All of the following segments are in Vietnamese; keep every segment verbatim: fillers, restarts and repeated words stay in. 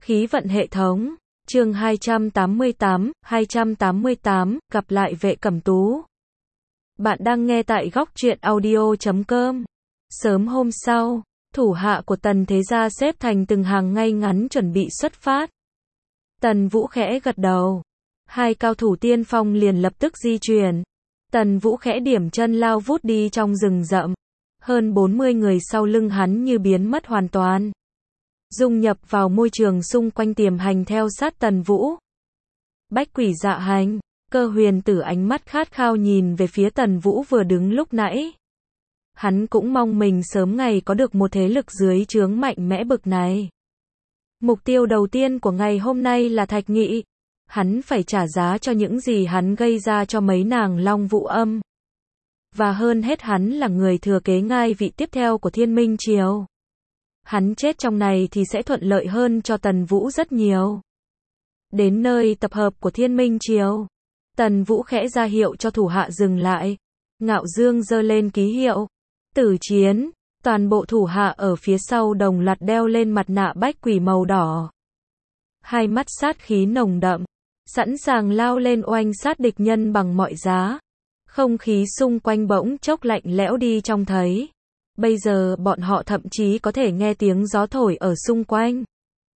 Khí vận hệ thống, chương hai trăm tám mươi tám, hai trăm tám mươi tám, gặp lại vệ cẩm tú. Bạn đang nghe tại góc truyện audio chấm com. Sớm hôm sau, thủ hạ của Tần Thế Gia xếp thành từng hàng ngay ngắn chuẩn bị xuất phát. Tần Vũ khẽ gật đầu. Hai cao thủ tiên phong liền lập tức di chuyển. Tần Vũ khẽ điểm chân lao vút đi trong rừng rậm. Hơn bốn mươi người sau lưng hắn như biến mất hoàn toàn. Dung nhập vào môi trường xung quanh tiềm hành theo sát Tần Vũ. Bách Quỷ Dạ Hành, Cơ Huyền Tử ánh mắt khát khao nhìn về phía Tần Vũ vừa đứng lúc nãy. Hắn cũng mong mình sớm ngày có được một thế lực dưới trướng mạnh mẽ bực này. Mục tiêu đầu tiên của ngày hôm nay là Thạch Nghị. Hắn phải trả giá cho những gì hắn gây ra cho mấy nàng Long Vũ Âm. Và hơn hết hắn là người thừa kế ngai vị tiếp theo của Thiên Minh Triều. Hắn chết trong này thì sẽ thuận lợi hơn cho Tần Vũ rất nhiều. Đến nơi tập hợp của Thiên Minh Triều, Tần Vũ khẽ ra hiệu cho thủ hạ dừng lại. Ngạo Dương giơ lên ký hiệu. Tử chiến, toàn bộ thủ hạ ở phía sau đồng loạt đeo lên mặt nạ bách quỷ màu đỏ. Hai mắt sát khí nồng đậm, sẵn sàng lao lên oanh sát địch nhân bằng mọi giá. Không khí xung quanh bỗng chốc lạnh lẽo đi trông thấy. Bây giờ bọn họ thậm chí có thể nghe tiếng gió thổi ở xung quanh.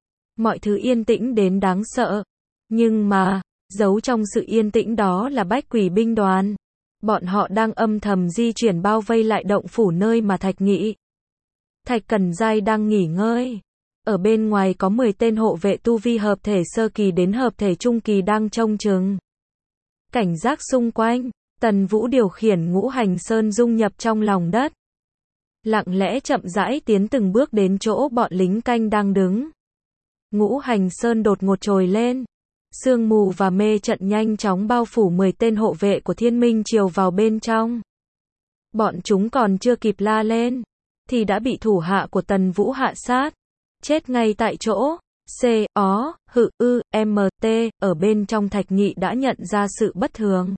Mọi thứ yên tĩnh đến đáng sợ. Nhưng mà, giấu trong sự yên tĩnh đó là bách quỷ binh đoàn. Bọn họ đang âm thầm di chuyển bao vây lại động phủ nơi mà Thạch Nghị. Thạch Cẩn Giai đang nghỉ ngơi. Ở bên ngoài có mười tên hộ vệ tu vi hợp thể sơ kỳ đến hợp thể trung kỳ đang trông chừng. Cảnh giác xung quanh, Tần Vũ điều khiển Ngũ Hành Sơn dung nhập trong lòng đất. Lặng lẽ chậm rãi tiến từng bước đến chỗ bọn lính canh đang đứng. Ngũ Hành Sơn đột ngột trồi lên. Sương mù và mê trận nhanh chóng bao phủ mười tên hộ vệ của Thiên Minh Triều vào bên trong. Bọn chúng còn chưa kịp la lên, thì đã bị thủ hạ của Tần Vũ hạ sát. Chết ngay tại chỗ. C, ó, hự, ư, M, T, ở bên trong Thạch Nghị đã nhận ra sự bất thường.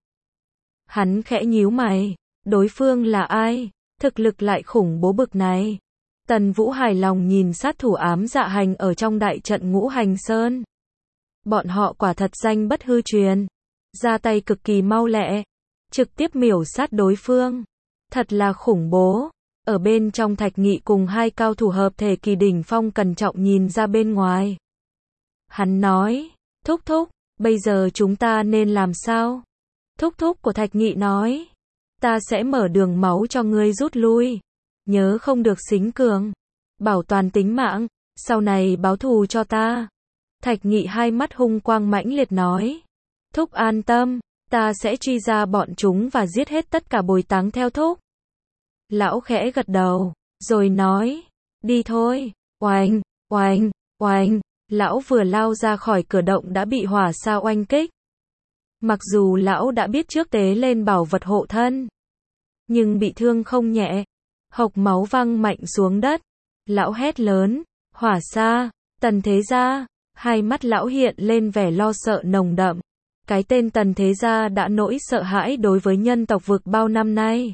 Hắn khẽ nhíu mày. Đối phương là ai? Thực lực lại khủng bố bực này. Tần Vũ hài lòng nhìn sát thủ ám dạ hành ở trong đại trận Ngũ Hành Sơn. Bọn họ quả thật danh bất hư truyền. Ra tay cực kỳ mau lẹ. Trực tiếp miểu sát đối phương. Thật là khủng bố. Ở bên trong Thạch Nghị cùng hai cao thủ hợp thể kỳ đỉnh phong cẩn trọng nhìn ra bên ngoài. Hắn nói, thúc thúc, bây giờ chúng ta nên làm sao? Thúc thúc của Thạch Nghị nói, ta sẽ mở đường máu cho ngươi rút lui. Nhớ không được xính cường. Bảo toàn tính mạng, sau này báo thù cho ta. Thạch Nghị hai mắt hung quang mãnh liệt nói. Thúc an tâm, ta sẽ truy ra bọn chúng và giết hết tất cả bồi táng theo thúc. Lão khẽ gật đầu, rồi nói, đi thôi. Oanh, oanh, oanh. Lão vừa lao ra khỏi cửa động đã bị hỏa sa oanh kích. Mặc dù lão đã biết trước tế lên bảo vật hộ thân, nhưng bị thương không nhẹ. Hộc máu văng mạnh xuống đất. Lão hét lớn, hỏa sa, Tần Thế Gia. Hai mắt lão hiện lên vẻ lo sợ nồng đậm. Cái tên Tần Thế Gia đã nỗi sợ hãi đối với nhân tộc vực bao năm nay.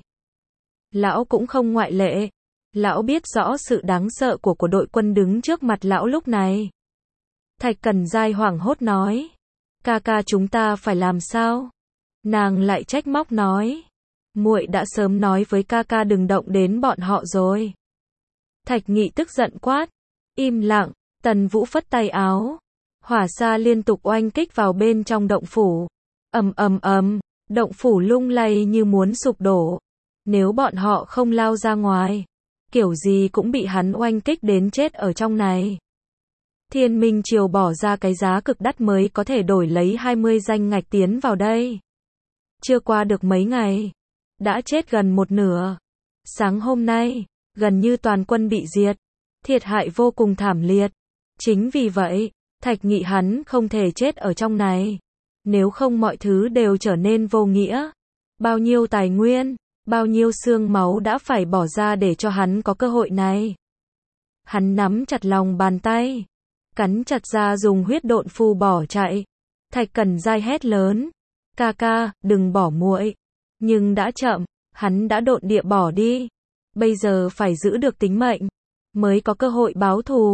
Lão cũng không ngoại lệ. Lão biết rõ sự đáng sợ của của đội quân đứng trước mặt lão lúc này. Thạch Cẩn Giai hoảng hốt nói. Ca ca chúng ta phải làm sao? Nàng lại trách móc nói. Muội đã sớm nói với ca ca đừng động đến bọn họ rồi. Thạch Nghị tức giận quát. Im lặng. Tần Vũ phất tay áo. Hỏa sa liên tục oanh kích vào bên trong động phủ. Ầm ầm ầm, động phủ lung lay như muốn sụp đổ. Nếu bọn họ không lao ra ngoài, kiểu gì cũng bị hắn oanh kích đến chết ở trong này. Thiên Minh Triều bỏ ra cái giá cực đắt mới có thể đổi lấy hai mươi danh ngạch tiến vào đây. Chưa qua được mấy ngày, đã chết gần một nửa. Sáng hôm nay, gần như toàn quân bị diệt. Thiệt hại vô cùng thảm liệt. Chính vì vậy, Thạch Nghị hắn không thể chết ở trong này. Nếu không mọi thứ đều trở nên vô nghĩa. Bao nhiêu tài nguyên, bao nhiêu xương máu đã phải bỏ ra để cho hắn có cơ hội này. Hắn nắm chặt lòng bàn tay, cắn chặt ra dùng huyết độn phù bỏ chạy. Thạch Cẩn Giai hét lớn, ca ca, đừng bỏ muội. Nhưng đã chậm, hắn đã độn địa bỏ đi. Bây giờ phải giữ được tính mệnh, mới có cơ hội báo thù.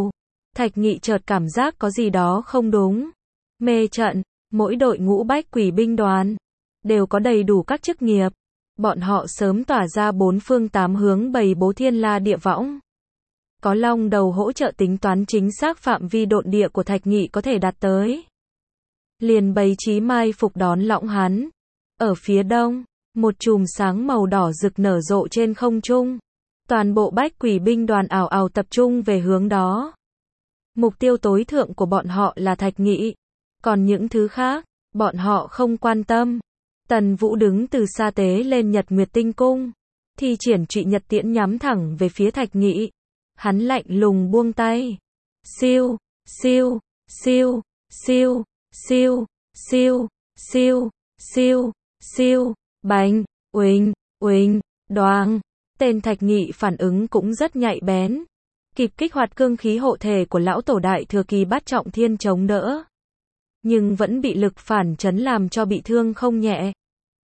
Thạch Nghị chợt cảm giác có gì đó không đúng. Mê trận, mỗi đội ngũ bách quỷ binh đoàn đều có đầy đủ các chức nghiệp. Bọn họ sớm tỏa ra bốn phương tám hướng bày bố thiên la địa võng. Có long đầu hỗ trợ tính toán chính xác phạm vi độn địa của Thạch Nghị có thể đạt tới. Liền bày trí mai phục đón lõng hắn. Ở phía đông, một chùm sáng màu đỏ rực nở rộ trên không trung. Toàn bộ bách quỷ binh đoàn ào ào tập trung về hướng đó. Mục tiêu tối thượng của bọn họ là Thạch Nghị. Còn những thứ khác, bọn họ không quan tâm. Tần Vũ đứng từ xa tế lên Nhật Nguyệt Tinh Cung. Thi triển trụy nhật tiễn nhắm thẳng về phía Thạch Nghị. Hắn lạnh lùng buông tay. Siêu, siêu, siêu, siêu, siêu, siêu, siêu, siêu, siêu, bành, uỳnh, uỳnh, đoàng. Tên Thạch Nghị phản ứng cũng rất nhạy bén. Kịp kích hoạt cương khí hộ thể của lão tổ đại thừa kỳ bát trọng thiên chống đỡ. Nhưng vẫn bị lực phản chấn làm cho bị thương không nhẹ.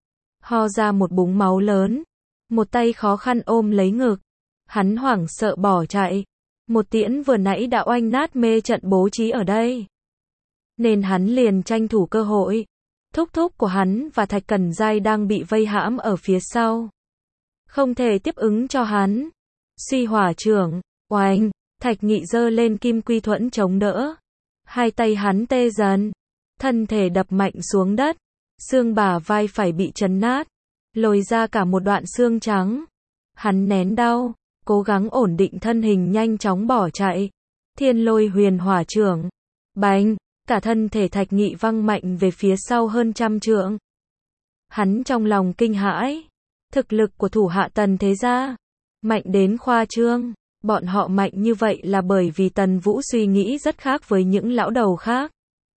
Ho ra một búng máu lớn. Một tay khó khăn ôm lấy ngực. Hắn hoảng sợ bỏ chạy. Một tiễn vừa nãy đã oanh nát mê trận bố trí ở đây. Nên hắn liền tranh thủ cơ hội. Thúc thúc của hắn và Thạch Cẩn Giai đang bị vây hãm ở phía sau. Không thể tiếp ứng cho hắn. Suy hỏa trưởng, oanh, Thạch Nghị giơ lên kim quy thuẫn chống đỡ. Hai tay hắn tê dần. Thân thể đập mạnh xuống đất. Xương bả vai phải bị chấn nát. Lồi ra cả một đoạn xương trắng. Hắn nén đau. Cố gắng ổn định thân hình nhanh chóng bỏ chạy. Thiên lôi huyền hỏa trưởng. Bành, cả thân thể Thạch Nghị văng mạnh về phía sau hơn trăm trượng. Hắn trong lòng kinh hãi. Thực lực của thủ hạ Tần thế gia mạnh đến khoa trương. Bọn họ mạnh như vậy là bởi vì Tần Vũ suy nghĩ rất khác với những lão đầu khác.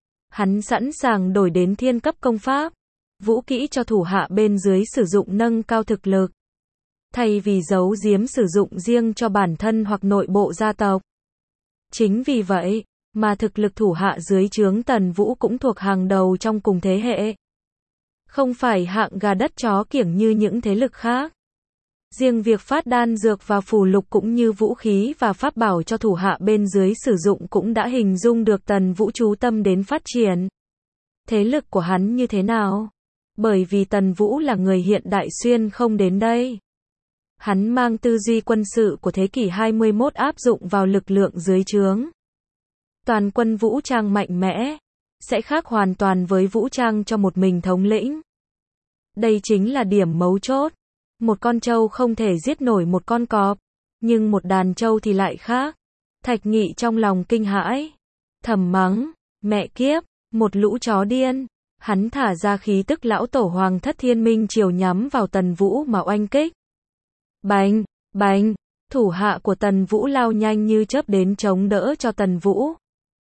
Hắn sẵn sàng đổi đến thiên cấp công pháp, vũ kỹ cho thủ hạ bên dưới sử dụng nâng cao thực lực. Thay vì giấu giếm sử dụng riêng cho bản thân hoặc nội bộ gia tộc. Chính vì vậy, mà thực lực thủ hạ dưới trướng Tần Vũ cũng thuộc hàng đầu trong cùng thế hệ. Không phải hạng gà đất chó kiểng như những thế lực khác. Riêng việc phát đan dược và phù lục cũng như vũ khí và pháp bảo cho thủ hạ bên dưới sử dụng cũng đã hình dung được Tần Vũ chú tâm đến phát triển. Thế lực của hắn như thế nào? Bởi vì Tần Vũ là người hiện đại xuyên không đến đây. Hắn mang tư duy quân sự của thế kỷ hai mươi mốt áp dụng vào lực lượng dưới trướng. Toàn quân vũ trang mạnh mẽ, sẽ khác hoàn toàn với vũ trang cho một mình thống lĩnh. Đây chính là điểm mấu chốt. Một con trâu không thể giết nổi một con cọp, nhưng một đàn trâu thì lại khác. Thạch Nghị trong lòng kinh hãi, thầm mắng, mẹ kiếp, một lũ chó điên. Hắn thả ra khí tức lão tổ hoàng thất thiên minh triều nhắm vào Tần Vũ mà oanh kích. Bành, bành, thủ hạ của Tần Vũ lao nhanh như chớp đến chống đỡ cho Tần Vũ.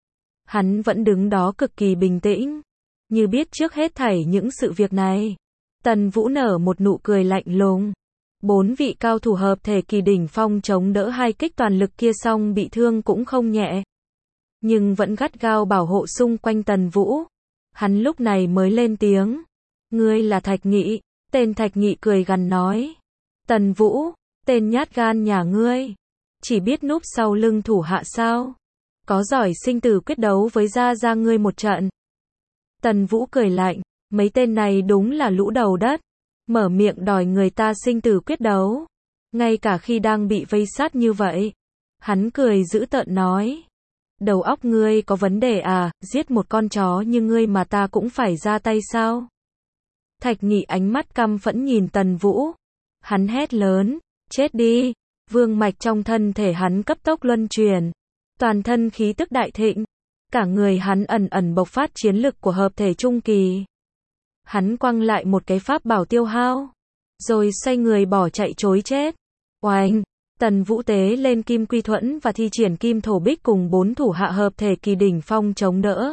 Hắn vẫn đứng đó cực kỳ bình tĩnh, như biết trước hết thảy những sự việc này. Tần Vũ nở một nụ cười lạnh lùng. Bốn vị cao thủ hợp thể kỳ đỉnh phong chống đỡ hai kích toàn lực kia xong bị thương cũng không nhẹ. Nhưng vẫn gắt gao bảo hộ xung quanh Tần Vũ. Hắn lúc này mới lên tiếng. Ngươi là Thạch Nghị. Tên Thạch Nghị cười gằn nói. Tần Vũ, tên nhát gan nhà ngươi. Chỉ biết núp sau lưng thủ hạ sao? Có giỏi sinh tử quyết đấu với gia gia ngươi một trận. Tần Vũ cười lạnh. Mấy tên này đúng là lũ đầu đất. Mở miệng đòi người ta sinh tử quyết đấu. Ngay cả khi đang bị vây sát như vậy. Hắn cười dữ tợn nói. Đầu óc ngươi có vấn đề à, giết một con chó như ngươi mà ta cũng phải ra tay sao? Thạch Nghị ánh mắt căm phẫn nhìn Tần Vũ. Hắn hét lớn, chết đi. Vương mạch trong thân thể hắn cấp tốc luân chuyển. Toàn thân khí tức đại thịnh. Cả người hắn ẩn ẩn bộc phát chiến lực của hợp thể trung kỳ. Hắn quăng lại một cái pháp bảo tiêu hao. Rồi xoay người bỏ chạy trối chết. Oanh! Tần Vũ tế lên kim quy thuẫn và thi triển kim thổ bích cùng bốn thủ hạ hợp thể kỳ đỉnh phong chống đỡ.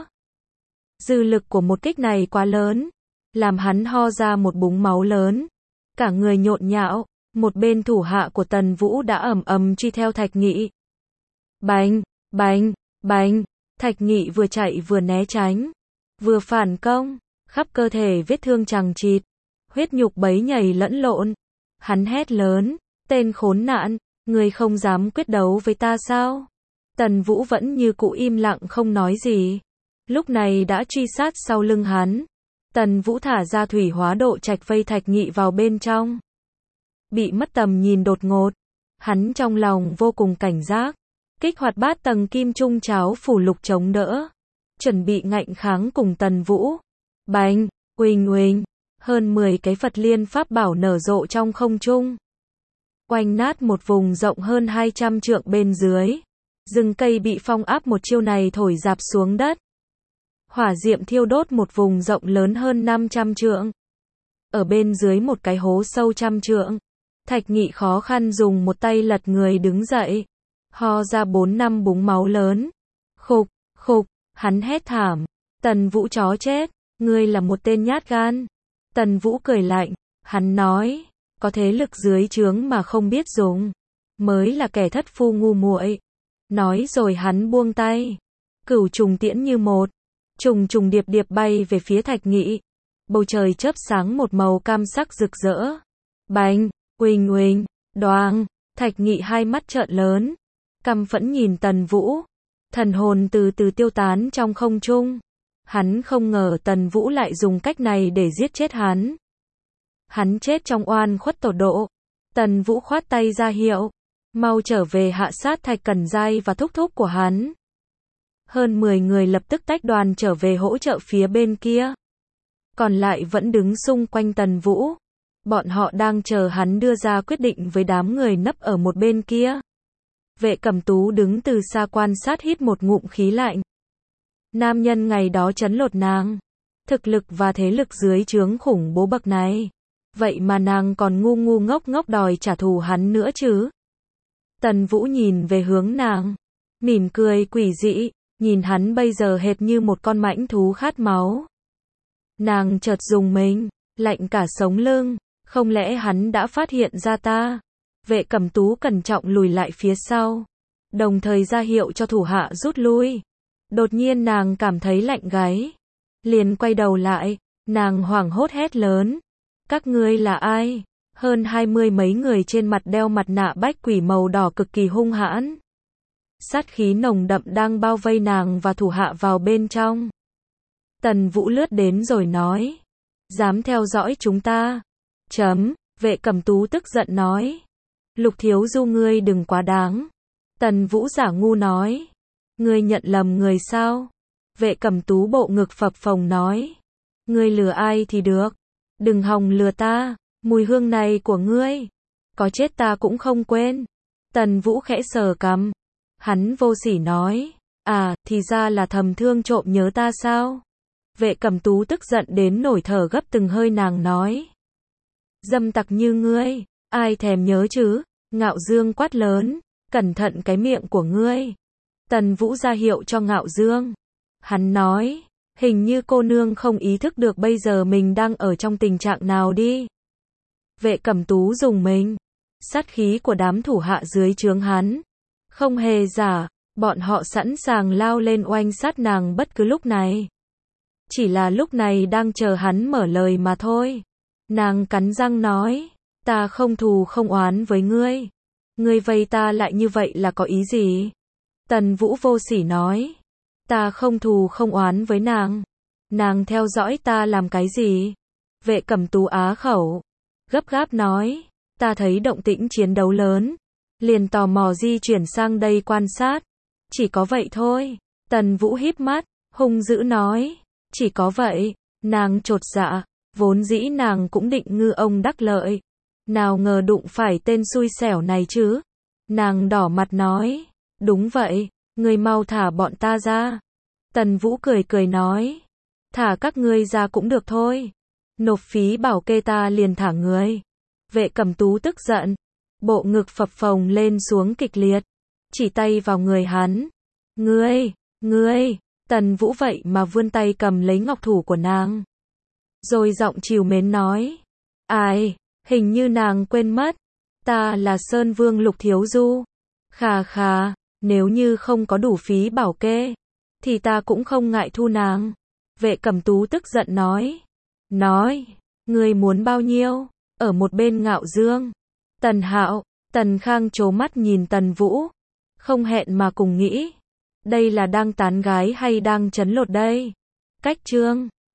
Dư lực của một kích này quá lớn. Làm hắn ho ra một búng máu lớn. Cả người nhộn nhạo. Một bên thủ hạ của Tần Vũ đã ầm ầm truy theo Thạch Nghị. Bành! Bành! Bành! Thạch Nghị vừa chạy vừa né tránh. Vừa phản công. Khắp cơ thể vết thương chằng chịt. Huyết nhục bấy nhầy lẫn lộn. Hắn hét lớn. Tên khốn nạn. Ngươi không dám quyết đấu với ta sao? Tần Vũ vẫn như cũ im lặng không nói gì. Lúc này đã truy sát sau lưng hắn. Tần Vũ thả ra thủy hóa độ trạch vây Thạch Nghị vào bên trong. Bị mất tầm nhìn đột ngột. Hắn trong lòng vô cùng cảnh giác. Kích hoạt bát tầng kim trung cháo phủ lục chống đỡ. Chuẩn bị ngạnh kháng cùng Tần Vũ. Bành, uỳnh uỳnh. Hơn mười cái Phật liên pháp bảo nở rộ trong không trung. Oanh nát một vùng rộng hơn hai trăm trượng bên dưới. Rừng cây bị phong áp một chiêu này thổi rạp xuống đất. Hỏa diệm thiêu đốt một vùng rộng lớn hơn năm trăm trượng. Ở bên dưới một cái hố sâu trăm trượng. Thạch Nghị khó khăn dùng một tay lật người đứng dậy. Ho ra bốn năm búng máu lớn. Khục, khục, hắn hét thảm. Tần Vũ chó chết, ngươi là một tên nhát gan. Tần Vũ cười lạnh, hắn nói, có thế lực dưới trướng mà không biết dùng, mới là kẻ thất phu ngu muội. Nói rồi hắn buông tay. Cửu trùng tiễn như một. Trùng trùng điệp điệp bay về phía Thạch Nghị. Bầu trời chớp sáng một màu cam sắc rực rỡ. Bành, uỳnh uỳnh, đoàng. Thạch Nghị hai mắt trợn lớn. Căm phẫn nhìn Tần Vũ. Thần hồn từ từ tiêu tán trong không trung. Hắn không ngờ Tần Vũ lại dùng cách này để giết chết hắn. Hắn chết trong oan khuất tột độ. Tần Vũ khoát tay ra hiệu. Mau trở về hạ sát Thạch Cẩn Giai và thúc thúc của hắn. Hơn mười người lập tức tách đoàn trở về hỗ trợ phía bên kia. Còn lại vẫn đứng xung quanh Tần Vũ. Bọn họ đang chờ hắn đưa ra quyết định với đám người nấp ở một bên kia. Vệ Cẩm Tú đứng từ xa quan sát hít một ngụm khí lạnh. Nam nhân ngày đó trấn lột nàng. Thực lực và thế lực dưới trướng khủng bố bậc này. Vậy mà nàng còn ngu ngu ngốc ngốc đòi trả thù hắn nữa chứ. Tần Vũ nhìn về hướng nàng. Mỉm cười quỷ dị. Nhìn hắn bây giờ hệt như một con mãnh thú khát máu. Nàng chợt dùng mình. Lạnh cả sống lưng. Không lẽ hắn đã phát hiện ra ta? Vệ Cẩm Tú cẩn trọng lùi lại phía sau. Đồng thời ra hiệu cho thủ hạ rút lui. Đột nhiên nàng cảm thấy lạnh gáy. Liền quay đầu lại. Nàng hoảng hốt hét lớn. Các ngươi là ai? Hơn hai mươi mấy người trên mặt đeo mặt nạ bách quỷ màu đỏ cực kỳ hung hãn. Sát khí nồng đậm đang bao vây nàng và thủ hạ vào bên trong. Tần Vũ lướt đến rồi nói. Dám theo dõi chúng ta. Chấm, Vệ Cẩm Tú tức giận nói. Lục thiếu du ngươi đừng quá đáng. Tần Vũ giả ngu nói. Ngươi nhận lầm người sao? Vệ Cẩm Tú bộ ngực phập phồng nói. Ngươi lừa ai thì được. Đừng hòng lừa ta. Mùi hương này của ngươi. Có chết ta cũng không quên. Tần Vũ khẽ sờ cằm. Hắn vô sỉ nói. À, thì ra là thầm thương trộm nhớ ta sao? Vệ Cẩm Tú tức giận đến nổi thở gấp từng hơi nàng nói. Dâm tặc như ngươi, ai thèm nhớ chứ? Ngạo Dương quát lớn. Cẩn thận cái miệng của ngươi. Tần Vũ ra hiệu cho Ngạo Dương. Hắn nói. Hình như cô nương không ý thức được bây giờ mình đang ở trong tình trạng nào đi. Vệ Cẩm Tú dùng mình. Sát khí của đám thủ hạ dưới trướng hắn. Không hề giả, bọn họ sẵn sàng lao lên oanh sát nàng bất cứ lúc này. Chỉ là lúc này đang chờ hắn mở lời mà thôi. Nàng cắn răng nói, ta không thù không oán với ngươi. Ngươi vây ta lại như vậy là có ý gì? Tần Vũ vô sỉ nói, ta không thù không oán với nàng. Nàng theo dõi ta làm cái gì? Vệ Cẩm Tú á khẩu, gấp gáp nói, ta thấy động tĩnh chiến đấu lớn. Liền tò mò di chuyển sang đây quan sát. Chỉ có vậy thôi. Tần Vũ híp mắt, hung dữ nói. Chỉ có vậy. Nàng chột dạ. Vốn dĩ nàng cũng định ngư ông đắc lợi. Nào ngờ đụng phải tên xui xẻo này chứ. Nàng đỏ mặt nói. Đúng vậy. Ngươi mau thả bọn ta ra. Tần Vũ cười cười nói. Thả các ngươi ra cũng được thôi. Nộp phí bảo kê ta liền thả người. Vệ Cẩm Tú tức giận. Bộ ngực phập phồng lên xuống kịch liệt. Chỉ tay vào người hắn. Ngươi, ngươi, Tần Vũ vậy mà vươn tay cầm lấy ngọc thủ của nàng. Rồi giọng trìu mến nói. Ai, hình như nàng quên mất. Ta là Sơn Vương Lục Thiếu Du. Khà khà, nếu như không có đủ phí bảo kê, thì ta cũng không ngại thu nàng. Vệ Cẩm Tú tức giận nói. Nói, ngươi muốn bao nhiêu? Ở một bên Ngạo Dương. Tần Hạo, Tần Khang trố mắt nhìn Tần Vũ. Không hẹn mà cùng nghĩ. Đây là đang tán gái hay đang trấn lột đây? Cách chương